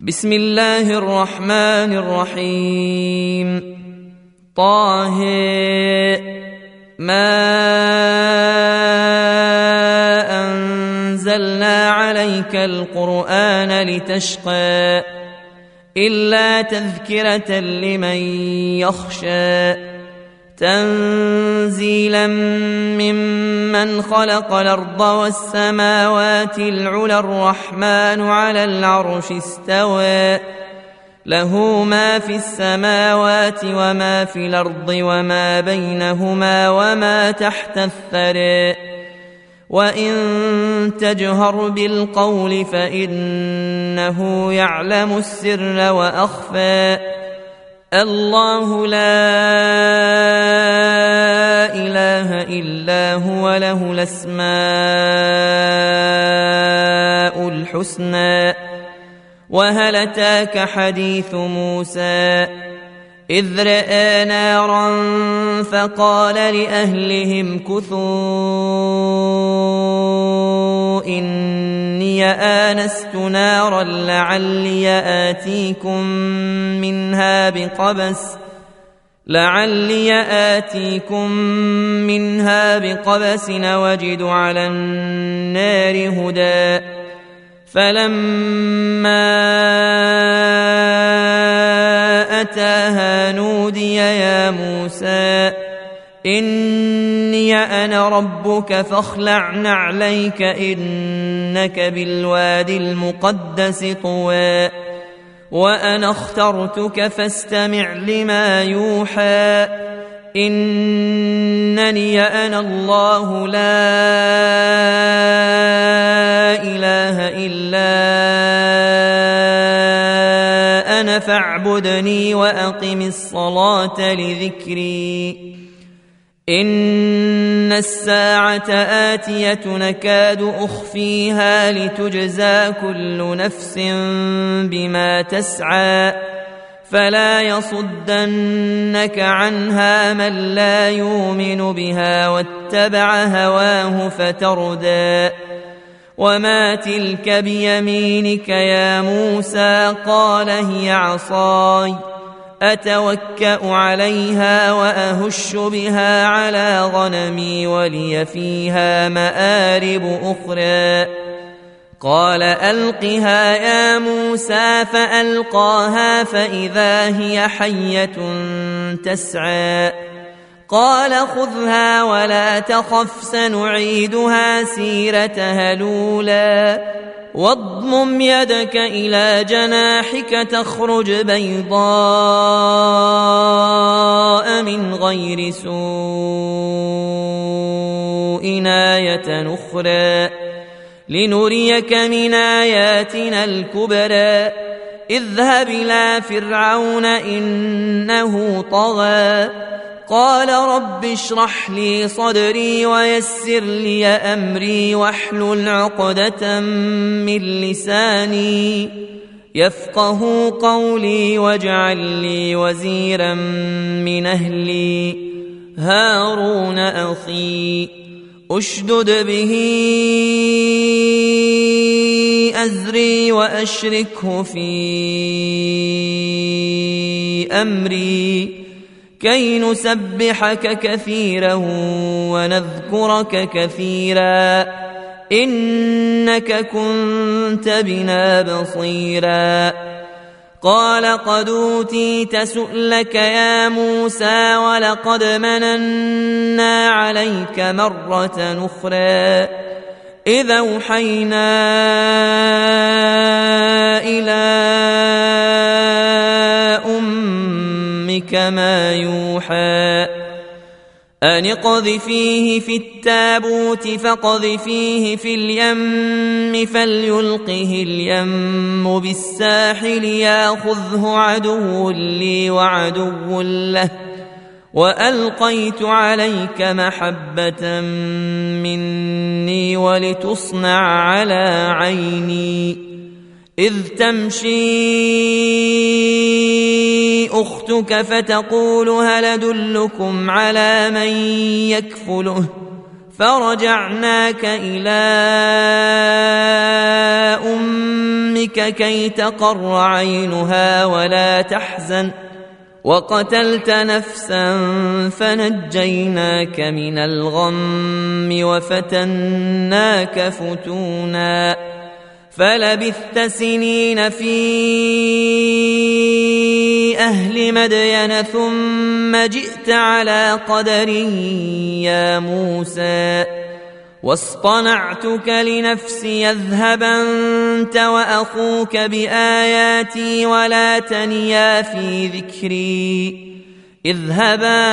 بسم الله الرحمن الرحيم. طه ما أنزلنا عليك القرآن لتشقى إلا تذكرة لمن يخشى تنزيلا ممن خلق الأرض والسماوات العلى الرحمن على العرش استوى له ما في السماوات وما في الأرض وما بينهما وما تحت الثرى وإن تجهر بالقول فإنه يعلم السر وأخفى الله لا إله إلا هو له الأسماء الحسنى وهل أتاك حديث موسى إذ رأى نارا فقال لأهلهم كثوا إني آنست نارا لعلي آتيكم منها بقبس وجد على النار هدى فلما أتاها نودي يا موسى إني أنا ربك فاخلع نعليك إنك بالوادي المقدس طوى وأنا اخترتك فاستمع لما يوحى إنني أنا الله لا إله إلا أنا فاعبدني وأقم الصلاة لذكري إن الساعة آتية نكاد أخفيها لتجزى كل نفس بما تسعى فلا يصدنك عنها من لا يؤمن بها واتبع هواه فتردى وما تلك بيمينك يا موسى قال هي عصاي أتوكأ عليها وأهش بها على غنمي ولي فيها مآرب أخرى قال ألقها يا موسى فألقاها فإذا هي حية تسعى قال خذها ولا تخف سنعيدها سيرتها الأولى واضمم يدك إلى جناحك تخرج بيضاء من غير سوء آية أخرى لنريك من آياتنا الكبرى اذهب إلى فرعون إنه طغى قال رب اشرح لي صدري ويسر لي أمري واحلل عقدة من لساني يفقه قولي واجعل لي وزيرا من أهلي هارون أخي أشدد به أزري وأشركه في أمري كي نسبحك كثيرا ونذكرك كثيرا إنك كنت بنا بصيرا قال قد أوتيت سؤلك يا موسى ولقد مننا عليك مرة أخرى إذا أوحينا إلى أمك ما يوحى أن اقذفيه في التابوت فاقذفيه في اليم فليلقه اليم بالساحل ياخذه عدو لي وعدو له وألقيت عليك محبة مني ولتصنع على عيني إذ تمشي أختك فتقول هل أدلكم على من يكفله فرجعناك إلى أمك كي تقر عينها ولا تحزن وقتلت نفسا فنجيناك من الغم وفتناك فتونا فلبثت سنين في أهل مدين ثم جئت على قدر يا موسى واصطنعتك لنفسي اذهب أنت وأخوك بآياتي ولا تنيا في ذكري اذهبا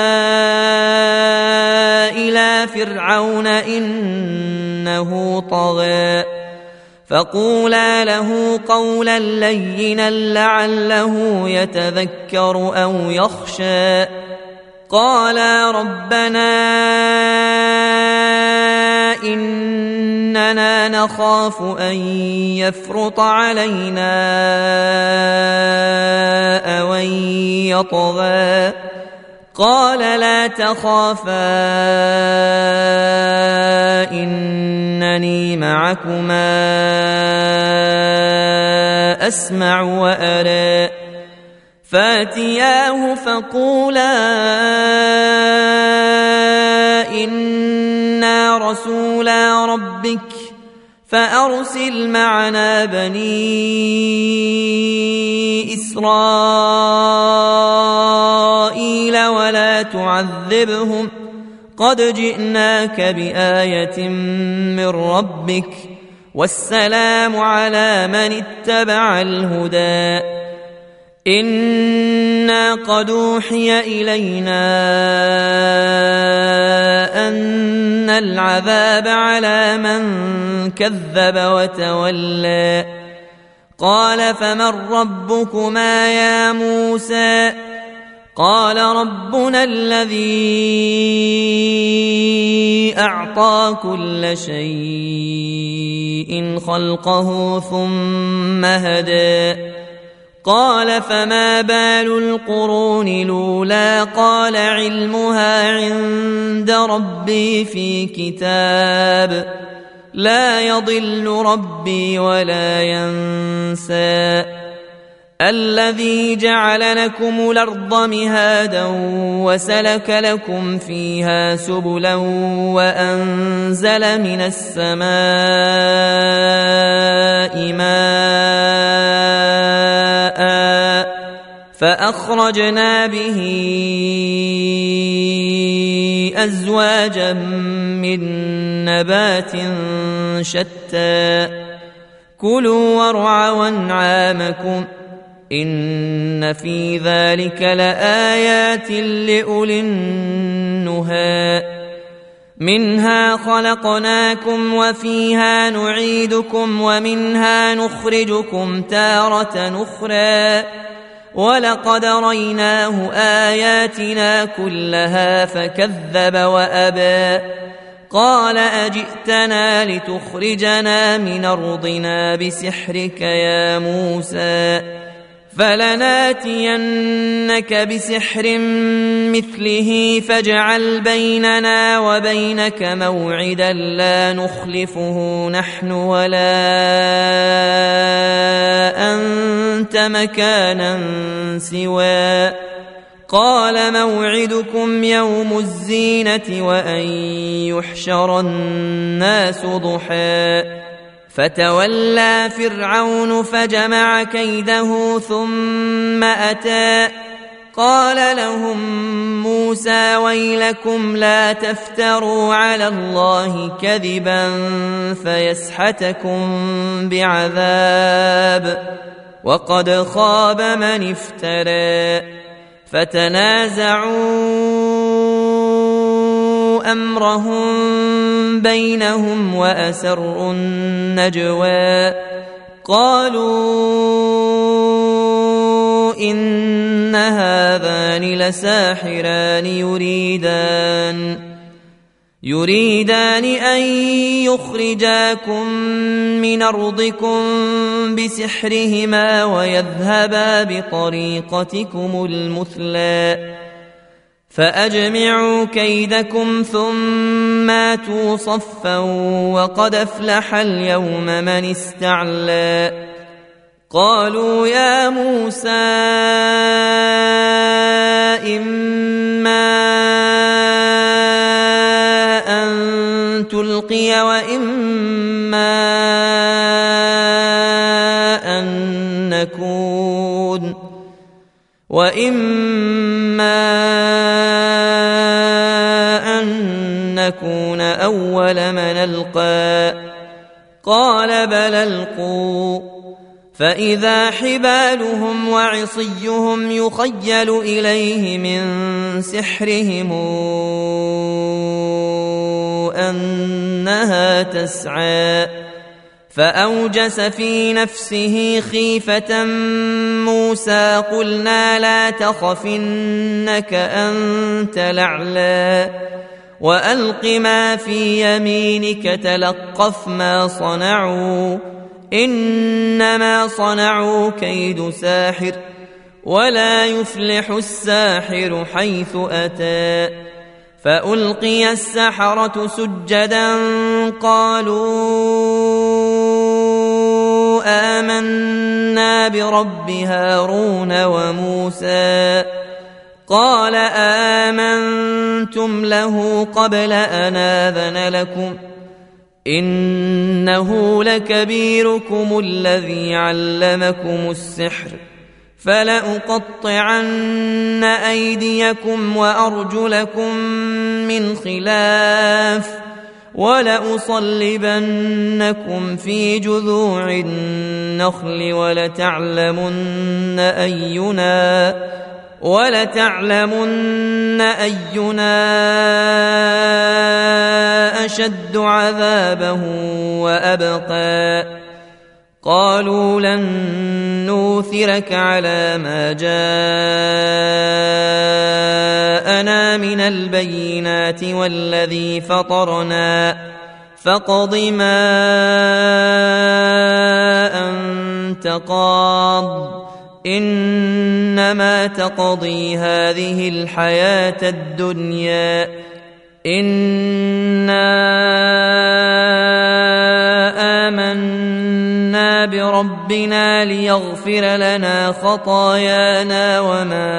إلى فرعون إنه طغى فقولا له قولا لينا لعله يتذكر أو يخشى قالا ربنا إننا نخاف أن يفرط علينا أو أن يطغى قال لا تخافا إنني معكما أسمع وأرى فاتياه فقولا إنا رسولا ربك فأرسل معنا بني إسرائيل ولا تعذبهم قد جئناك بآية من ربك والسلام على من اتبع الهدى إنا قد أوحي إلينا أن العذاب على من كذب وتولى قال فمن ربكما يا موسى قال ربنا الذي أعطى كل شيء خلقه ثم هدى قال فما بال القرون الأولى قال علمها عند ربي في كتاب لا يضل ربي ولا ينسى الذي جعل لكم الأرض مهادا وسلك لكم فيها سبلا وأنزل من السماء ماء فأخرجنا به أزواجا من نبات شتى كلوا وارعوا أنعامكم إن في ذلك لآيات لأولي النهى منها خلقناكم وفيها نعيدكم ومنها نخرجكم تارة أخرى ولقد ريناه آياتنا كلها فكذب وأبى قال أجئتنا لتخرجنا من أرضنا بسحرك يا موسى فلناتينك بسحر مثله فاجعل بيننا وبينك موعدا لا نخلفه نحن ولا أنت مكانا سوى قال موعدكم يوم الزينة وأن يحشر الناس ضحى فتولى فرعون فجمع كيده ثم أتى قال لهم موسى ويلكم لا تفتروا على الله كذبا فيسحتكم بعذاب وقد خاب من افترى فتنازعوا أمرهم بينهم وأسروا النجوى قالوا إن هذان لساحران يريدان أن يخرجاكم من أرضكم بسحرهما ويذهبا بطريقتكم المثلى فأجمعوا كيدكم ثم آتوا صفا وقد أفلح اليوم من استعلى قالوا يا موسى إما أن تلقي وإما أن نكون أول من ألقى قال بل ألقوا فإذا حبالهم وعصيهم يخيل إليه من سحرهم أنها تسعى فأوجس في نفسه خيفة موسى قلنا لا تخف إنك أنت الأعلى وألق ما في يمينك تلقف ما صنعوا إنما صنعوا كيد ساحر ولا يفلح الساحر حيث أتى فألقي السحرة سجدا قالوا آمنا برب هارون وموسى قال آمنتم له قبل أن آذن لكم إنه لكبيركم الذي علمكم السحر فلأقطعن أيديكم وأرجلكم من خلاف ولأصلبنكم في جذوع النخل ولتعلمن أينا أشد عذابا وأبقى قالوا لن نوثرك على ما جاءنا من البينات والذي فطرنا فاقض ما أنت قاض إنما تقضي هذه الحياة الدنيا إنا آمنا بربنا ليغفر لنا خطايانا وما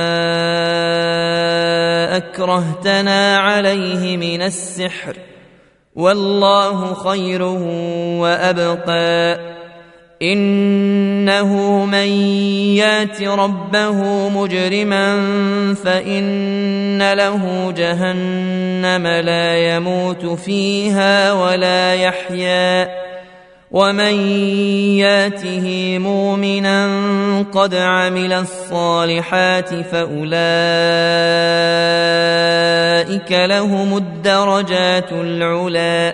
أكرهتنا عليه من السحر والله خير وأبقى إنه من يات ربه مجرما فإن له جهنم لا يموت فيها ولا يحيا ومن ياته مؤمنا قد عمل الصالحات فأولئك لهم الدرجات العلى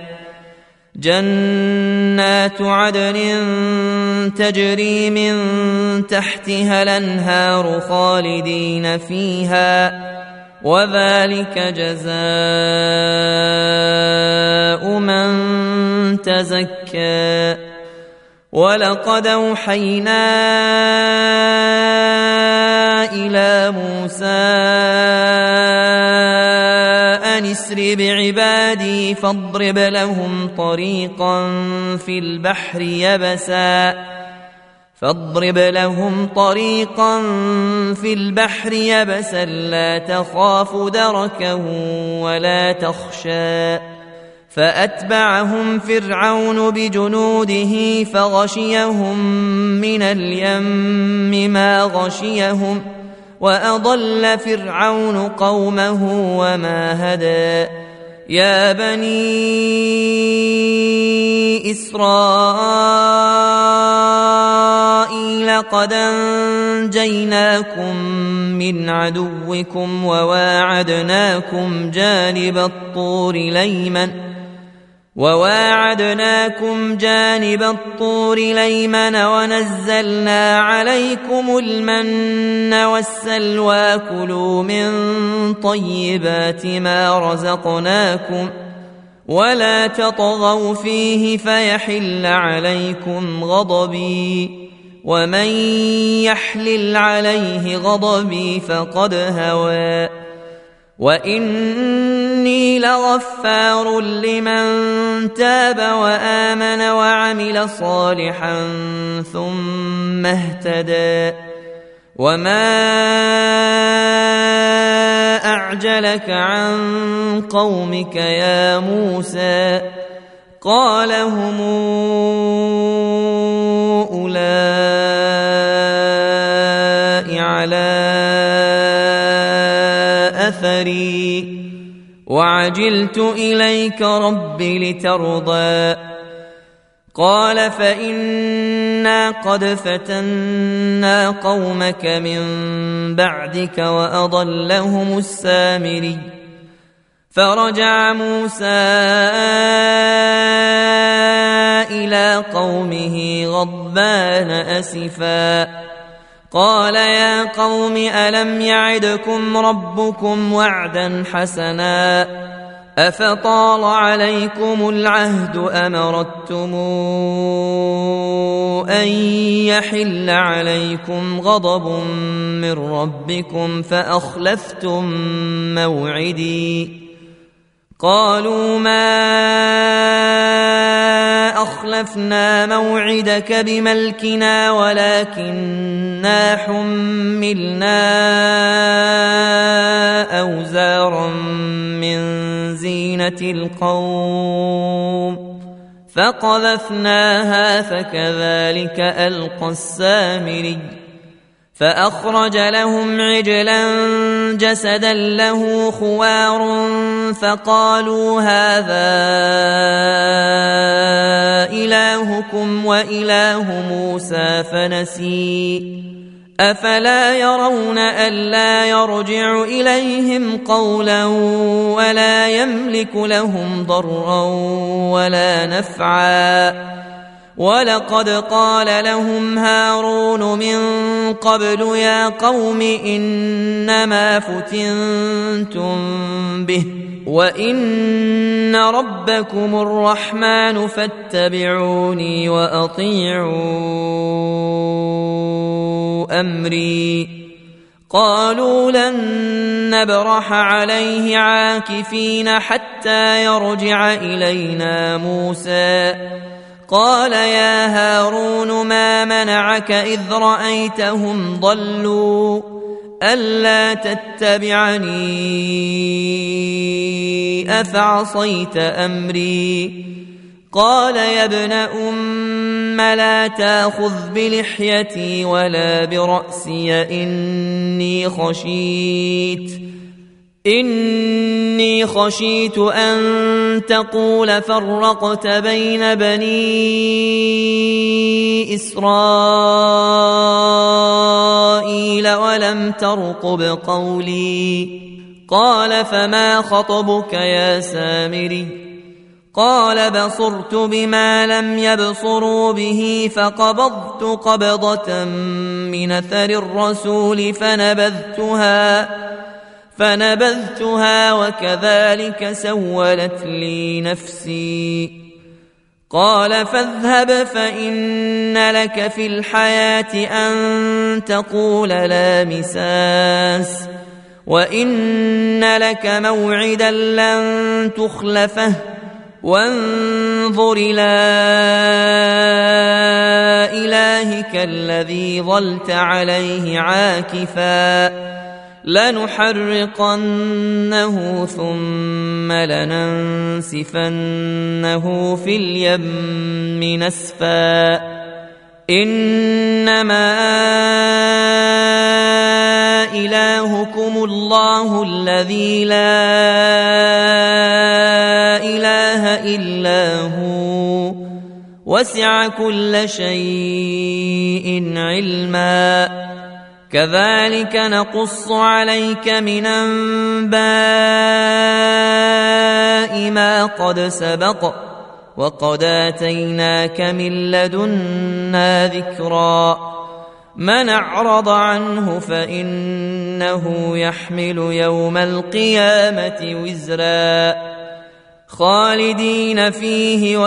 جنات عدن تجري من تحتها الأنهار خالدين فيها وذلك جزاء من تزكى ولقد أوحينا إلى موسى أن اسر بعبادي فاضرب لهم طريقا في البحر يبسا لا تخاف دركا ولا تخشى فأتبعهم فرعون بجنوده فغشيهم من اليم ما غشيهم وأضل فرعون قومه وما هدى يا بني إسرائيل قد أنجيناكم من عدوكم وواعدناكم جانب الطور الأيمن ونزلنا عليكم المن والسلوى كلوا من طيبات ما رزقناكم ولا تطغوا فيه فيحل عليكم غضبي ومن يحلل عليه غضبي فقد هوى وإني لغفار لمن تاب وآمن وعمل صالحا ثم اهتدى وما أعجلك عن قومك يا موسى قال هم أولئك على أثري وعجلت إليك رب لترضى قال فإنا قد فتنا قومك من بعدك وأضلهم السامري فرجع موسى إلى قومه غضبان أسفا قال يا قوم ألم يعدكم ربكم وعدا حسنا أفطال عليكم العهد أم أردتم أن يحل عليكم غضب من ربكم فأخلفتم موعدي قالوا ما أخلفنا موعدك بملكنا ولكننا حملنا أوزارا من زينة القوم فقذفناها فكذلك ألقى السامري فأخرج لهم عجلا جسدا له خوار فقالوا هذا إلهكم وإله موسى فنسي أفلا يرون ألا يرجع إليهم قولا ولا يملك لهم ضرا ولا نفعا ولقد قال لهم هارون من قبل يا قوم إنما فتنتم به وإن ربكم الرحمن فاتبعوني وأطيعوا أمري قالوا لن نبرح عليه عاكفين حتى يرجع إلينا موسى قال يا هارون ما منعك إذ رأيتهم ضلوا ألا تتبعني أفعصيت أمري قال يا ابن أم لا تأخذ بلحيتي ولا برأسي إني خشيت أن تقول فرقت بين بني إسرائيل ولم ترقب قولي قال فما خطبك يا سامري قال بصرت بما لم يبصروا به فقبضت قبضة من أثر الرسول فنبذتها وكذلك سولت لي نفسي قال فاذهب فإن لك في الحياة أن تقول لا مساس وإن لك موعدا لن تخلفه وانظر إلى إلهك الذي ظلت عليه عاكفا لنحرقنه ثم لننسفنه في اليم نسفا إنما إلهكم الله الذي لا إله إلا هو وسع كل شيء علما كذلك نقص عليك من أنباء ما قد سبق وقد آتيناك من لدنا ذكرا من أعرض عنه فإنه يحمل يوم القيامة وزرا خالدين فيه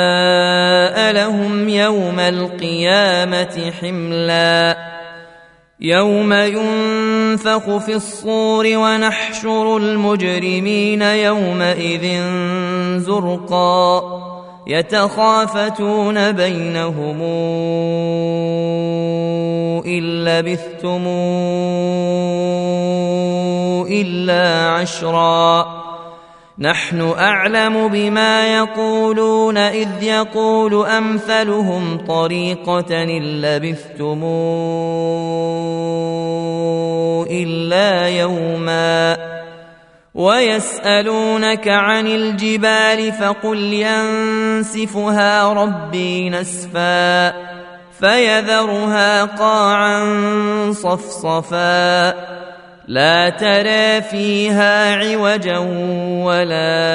وساء لهم يوم القيامة حملا يوم ينفخ في الصور ونحشر المجرمين يومئذ زرقا يتخافتون بينهم إن لبثتم إلا عشرا نحن أعلم بما يقولون إذ يقول أمثلهم طريقة إن لبثتم إلا يوما ويسألونك عن الجبال فقل ينسفها ربي نسفا فيذرها قاعا صفصفا لا ترى فيها عوجا ولا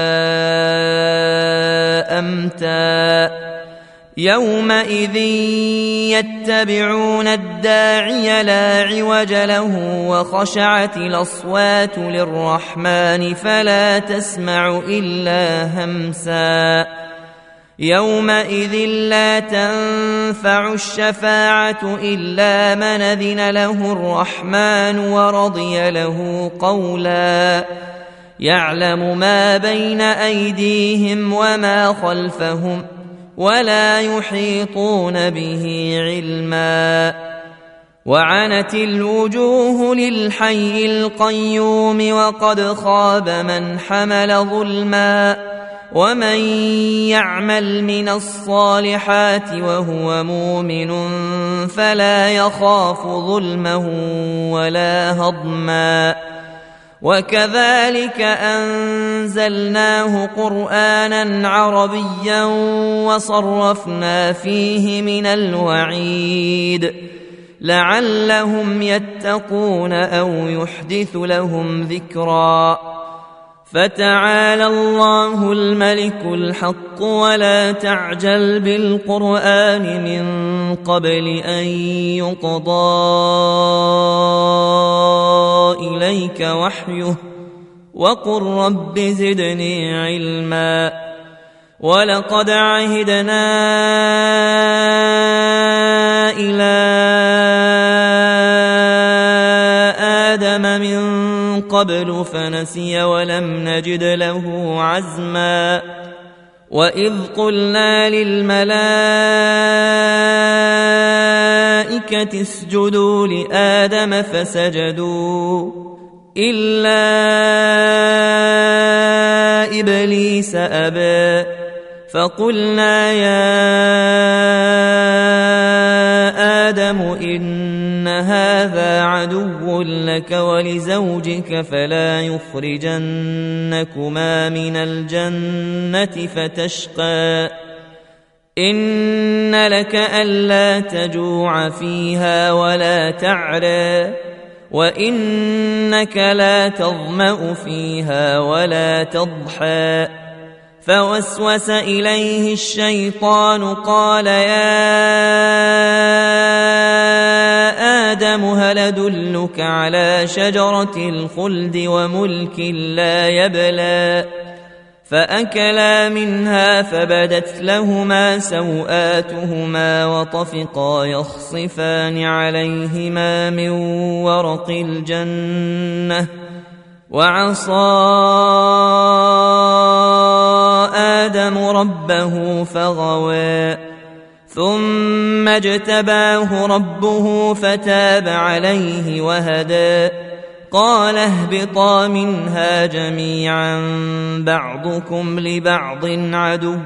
أمتا يومئذ يتبعون الداعي لا عوج له وخشعت الأصوات للرحمن فلا تسمع إلا همسا يومئذ لا تنفع الشفاعة إلا من أذن له الرحمن ورضي له قولا يعلم ما بين أيديهم وما خلفهم ولا يحيطون به علما وعنت الوجوه للحي القيوم وقد خاب من حمل ظلما ومن يعمل من الصالحات وهو مؤمن فلا يخاف ظلما ولا هضما وكذلك أنزلناه قرآنا عربيا وصرفنا فيه من الوعيد لعلهم يتقون أو يحدث لهم ذكرا فتعالى الله الملك الحق ولا تعجل بالقرآن من قبل أن يقضى إليك وحيه وقل رب زدني علما ولقد عهدنا إلى آدم من قبل فنسي ولم نجد له عزما وإذ قلنا للملائكة اسجدوا لآدم فسجدوا إلا إبليس أبى فقلنا يا آدم إن هذا عدو لك ولزوجك فلا يخرجنكما من الجنة فتشقى إن لك ألا تجوع فيها ولا تعرى وإنك لا تظمأ فيها ولا تضحى فوسوس إليه الشيطان قال يا آدم هل أدلك على شجرة الخلد وملك لا يبلى فأكلا منها فبدت لهما سوآتهما وطفقا يخصفان عليهما من ورق الجنة وعصى آدم ربه فغوى ثم اجتباه ربه فتاب عليه وهدى قال اهبطا منها جميعا بعضكم لبعض عدو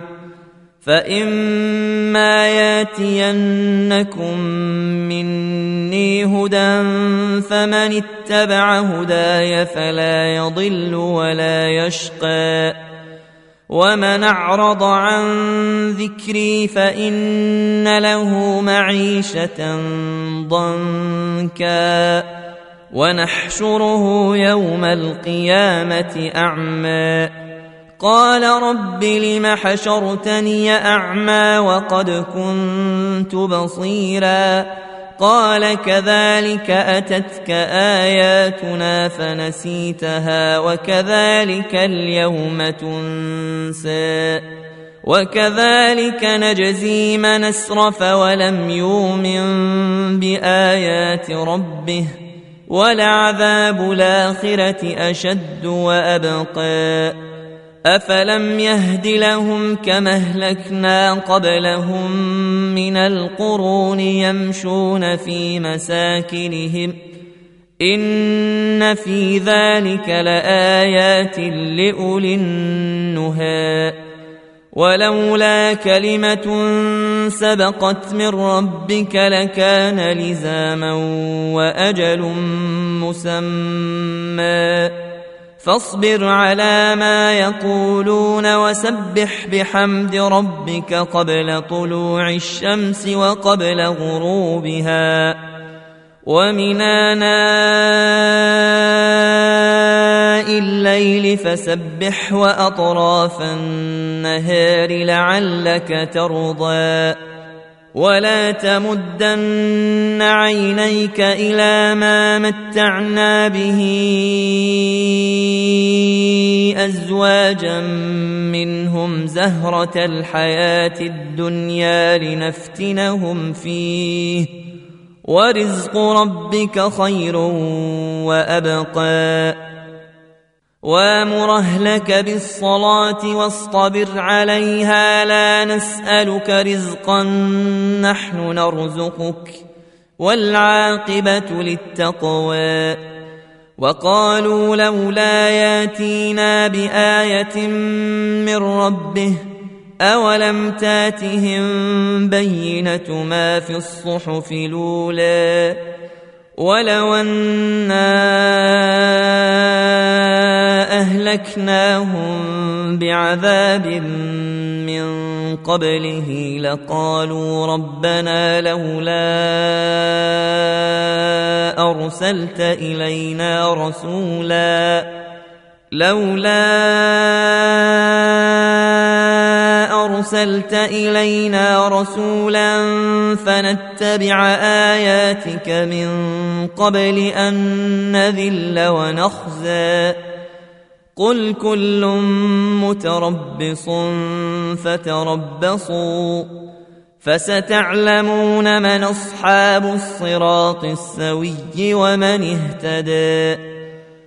فإما ياتينكم مني هدى فمن اتبع هداي فلا يضل ولا يشقى ومن أعرض عن ذكري فإن له معيشة ضنكا ونحشره يوم القيامة أعمى قال رب لم حشرتني أعمى وقد كنت بصيرا قال كذلك أتتك آياتنا فنسيتها وكذلك اليوم تنسى وكذلك نجزي من أسرف ولم يؤمن بآيات ربه ولعذاب الآخرة أشد وأبقى أفلم يهد لهم كما أهلكنا قبلهم من القرون يمشون في مساكنهم إن في ذلك لآيات لأولي النهى ولولا كلمة سبقت من ربك لكان لزاما وأجل مسمى فاصبر على ما يقولون وسبح بحمد ربك قبل طلوع الشمس وقبل غروبها ومن آناء الليل فسبح وأطراف النهار لعلك ترضى ولا تمدن عينيك إلى ما متعنا به أزواجا منهم زهرة الحياة الدنيا لنفتنهم فيه ورزق ربك خير وأبقى وامر أهلك بالصلاة واصطبر عليها لا نسألك رزقا نحن نرزقك والعاقبة للتقوى وقالوا لولا ياتينا بآية من ربه أولم تاتهم بينة ما في الصحف الأولى ولو أنا أهلكناهم بعذاب من قبله لقالوا ربنا لولا أرسلت إلينا رسولا فنتبع آياتك من قبل أن نذل ونخزى قل كل متربص فتربصوا فستعلمون من أصحاب الصراط السوي ومن اهتدى